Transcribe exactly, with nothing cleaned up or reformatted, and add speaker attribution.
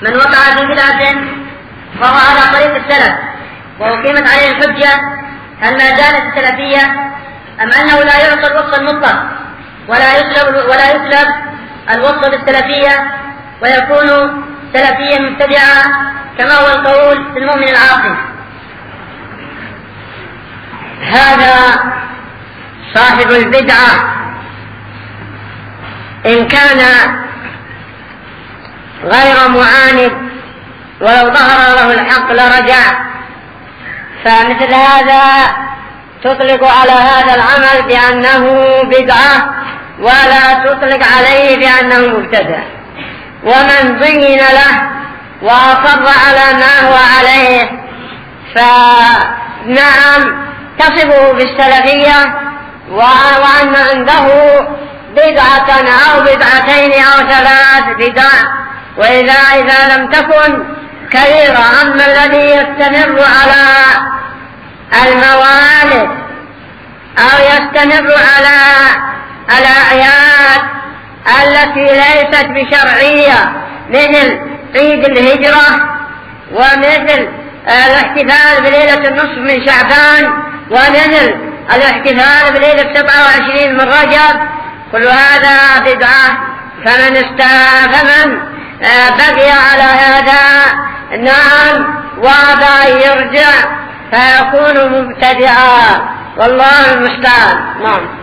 Speaker 1: من وقع في بدعة فهو على طريق السلف وأقيمت عليه الحجة، هل ما زالت السلفية أم أنه لا يعطى الوصف المطلق ولا يسلب ولا يسلب الوصف بالسلفية ويكون سلفيا مبتدعا كما هو القول في المؤمن العاصي؟
Speaker 2: هذا صاحب البدعة إن كان غير معاند ولو ظهر له الحق لرجع، فمثل هذا تطلق على هذا العمل بأنه بدعة ولا تطلق عليه بأنه مبتدع. ومن ضين له وأصر على ما هو عليه فنعم تصفه بالسلفية وأن عنده بدعة أو بدعتين أو ثلاث بدع، وإذا إذا لم تكن كبيرة. أما الذي يستمر على الموالد أو يستمر على الأعياد التي ليست بشرعية مثل عيد الهجرة ومثل الاحتفال بليلة النصف من شعبان ومثل الاحتفال بليلة سبعة وعشرين من رجب، كل هذا بدعة. فمن فمن بقي على هذا نعم وابى يرجع فيكون مبتدعا، والله المستعان. نعم.